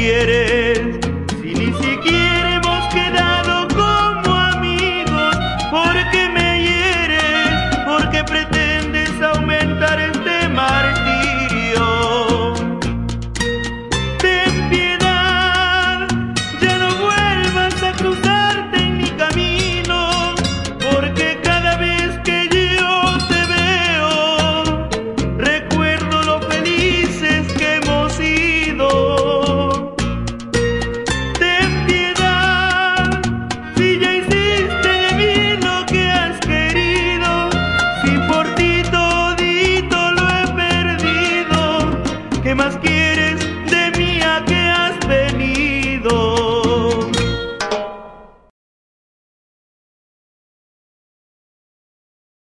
quieres? Si ni siquiera hemos quedado como amigos, ¿por qué me hieres? ¿Por qué pretendes aumentar este martirio? Ten piedad, ya no vuelvas a cruzarte en mi camino, porque cada vez que yo te veo, recuerdo lo felices que hemos sido. Ten piedad, si ya hiciste de mí lo que has querido, si por ti todito lo he perdido, ¿qué más quieres?